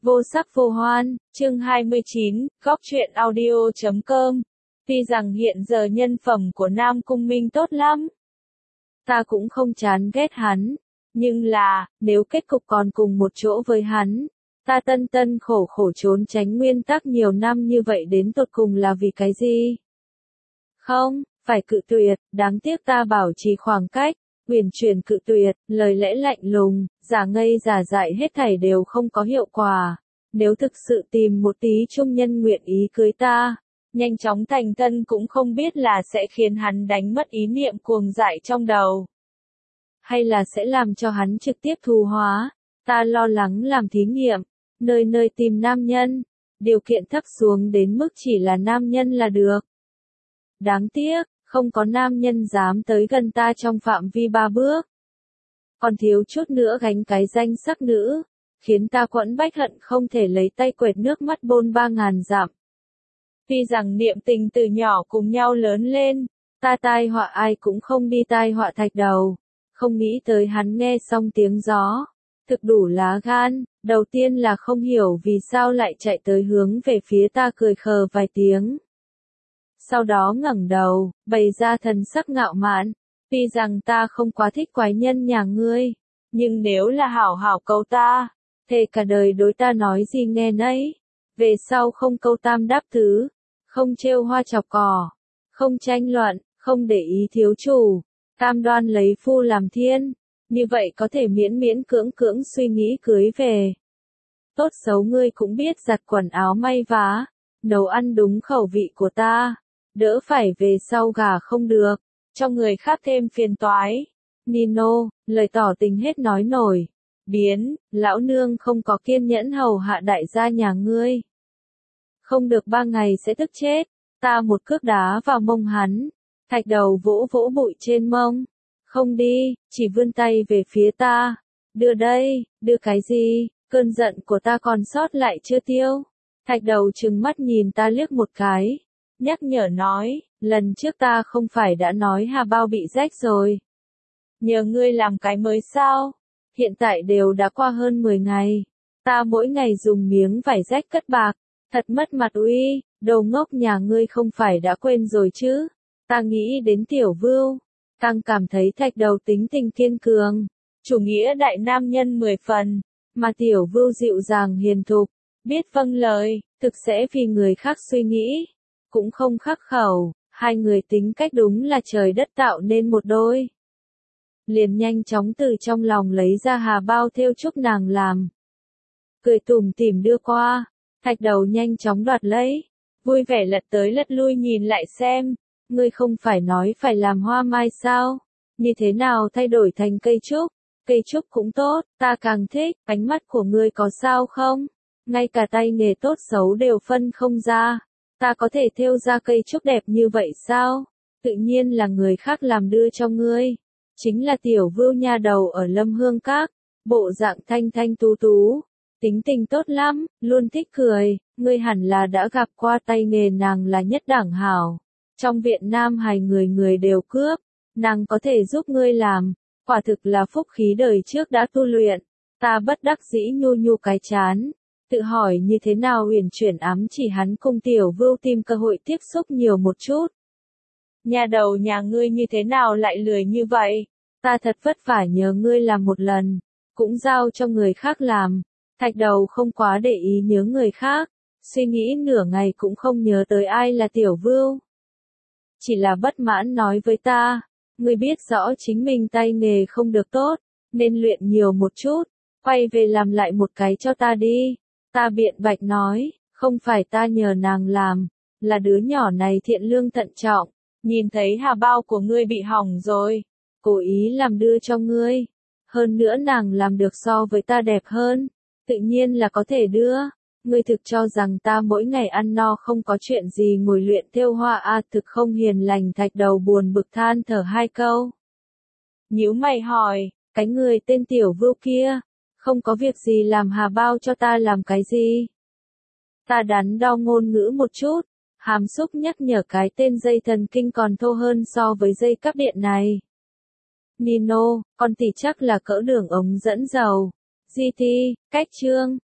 Vô sắc vô hoan, chương 29, góc truyện audio.com. Tuy rằng hiện giờ nhân phẩm của Nam Cung Minh tốt lắm, ta cũng không chán ghét hắn, nhưng là, nếu kết cục còn cùng một chỗ với hắn, ta tân tân khổ khổ trốn tránh nguyên tắc nhiều năm như vậy đến tột cùng là vì cái gì? Không, phải cự tuyệt, đáng tiếc ta bảo trì khoảng cách, uyển chuyển cự tuyệt, lời lẽ lạnh lùng, giả ngây giả dại hết thảy đều không có hiệu quả. Nếu thực sự tìm một tí trung nhân nguyện ý cưới ta, nhanh chóng thành thân cũng không biết là sẽ khiến hắn đánh mất ý niệm cuồng dại trong đầu, hay là sẽ làm cho hắn trực tiếp thù hóa. Ta lo lắng làm thí nghiệm, nơi nơi tìm nam nhân, điều kiện thấp xuống đến mức chỉ là nam nhân là được. Đáng tiếc, không có nam nhân dám tới gần ta trong phạm vi 3 bước. Còn thiếu chút nữa gánh cái danh sắc nữ, khiến ta quẫn bách hận không thể lấy tay quệt nước mắt bôn 3000 dặm. Tuy rằng niệm tình từ nhỏ cùng nhau lớn lên, ta tai họa ai cũng không đi tai họa Thạch Đầu. Không nghĩ tới hắn nghe xong tiếng gió, thực đủ lá gan, đầu tiên là không hiểu vì sao lại chạy tới hướng về phía ta cười khờ vài tiếng. Sau đó ngẩng đầu, bày ra thần sắc ngạo mạn, tuy rằng ta không quá thích quái nhân nhà ngươi, nhưng nếu là hảo hảo câu ta, thề cả đời đối ta nói gì nghe nấy, về sau không câu tam đáp thứ, không trêu hoa chọc cỏ, không tranh luận, không để ý thiếu chủ, cam đoan lấy phu làm thiên, như vậy có thể miễn miễn cưỡng cưỡng suy nghĩ cưới về. Tốt xấu ngươi cũng biết giặt quần áo may vá, nấu ăn đúng khẩu vị của ta, đỡ phải về sau gả không được, cho người khác thêm phiền toái. Nino, lời tỏ tình hết nói nổi. Biến, lão nương không có kiên nhẫn hầu hạ đại gia nhà ngươi. Không được 3 ngày sẽ tức chết, ta một cước đá vào mông hắn. Thạch Đầu vỗ vỗ bụi trên mông. Không đi, chỉ vươn tay về phía ta. Đưa đây, đưa cái gì, cơn giận của ta còn sót lại chưa tiêu. Thạch Đầu trừng mắt nhìn ta liếc một cái. Nhắc nhở nói, lần trước ta không phải đã nói hà bao bị rách rồi. Nhờ ngươi làm cái mới sao? Hiện tại đều đã qua hơn 10 ngày. Ta mỗi ngày dùng miếng vải rách cất bạc. Thật mất mặt uy, đồ ngốc nhà ngươi không phải đã quên rồi chứ. Ta nghĩ đến Tiểu Vưu. Càng cảm thấy Thạch Đầu tính tình kiên cường. Chủ nghĩa đại nam nhân 10 phần. Mà Tiểu Vưu dịu dàng hiền thục. Biết vâng lời, thực sẽ vì người khác suy nghĩ. Cũng không khắc khẩu, hai người tính cách đúng là trời đất tạo nên một đôi. Liền nhanh chóng từ trong lòng lấy ra hà bao thêu chúc nàng làm. Cười tủm tỉm đưa qua, Thạch Đầu nhanh chóng đoạt lấy, vui vẻ lật tới lật lui nhìn lại xem, ngươi không phải nói phải làm hoa mai sao, như thế nào thay đổi thành cây trúc cũng tốt, ta càng thích, ánh mắt của ngươi có sao không, ngay cả tay nghề tốt xấu đều phân không ra. Ta có thể thêu ra cây trúc đẹp như vậy sao? Tự nhiên là người khác làm đưa cho ngươi. Chính là Tiểu Vưu nha đầu ở Lâm Hương Các, bộ dạng thanh thanh tú tú, tính tình tốt lắm, luôn thích cười, ngươi hẳn là đã gặp qua tay nghề nàng là nhất đẳng hảo. Trong viện Nam Hải người người đều cướp, nàng có thể giúp ngươi làm, quả thực là phúc khí đời trước đã tu luyện. Ta bất đắc dĩ nhu nhu cái chán. Tự hỏi như thế nào uyển chuyển ám chỉ hắn cùng Tiểu Vưu tìm cơ hội tiếp xúc nhiều một chút. Nhà đầu nhà ngươi như thế nào lại lười như vậy? Ta thật vất vả nhờ ngươi làm một lần, cũng giao cho người khác làm. Thạch Đầu không quá để ý nhớ người khác, suy nghĩ nửa ngày cũng không nhớ tới ai là Tiểu Vưu. Chỉ là bất mãn nói với ta, ngươi biết rõ chính mình tay nghề không được tốt, nên luyện nhiều một chút, quay về làm lại một cái cho ta đi. Ta biện bạch nói, không phải ta nhờ nàng làm, là đứa nhỏ này thiện lương thận trọng, nhìn thấy hà bao của ngươi bị hỏng rồi, cố ý làm đưa cho ngươi. Hơn nữa nàng làm được so với ta đẹp hơn, tự nhiên là có thể đưa. Ngươi thực cho rằng ta mỗi ngày ăn no không có chuyện gì ngồi luyện thêu hoa à, thực không hiền lành. Thạch Đầu buồn bực than thở 2 câu. Nhíu mày hỏi, cái người tên Tiểu Vưu kia, không có việc gì làm hà bao cho ta làm cái gì? Ta đắn đo ngôn ngữ một chút, hàm xúc nhắc nhở cái tên dây thần kinh còn thô hơn so với dây cáp điện này. Nino, con tỷ chắc là cỡ đường ống dẫn dầu. GT, cách chương.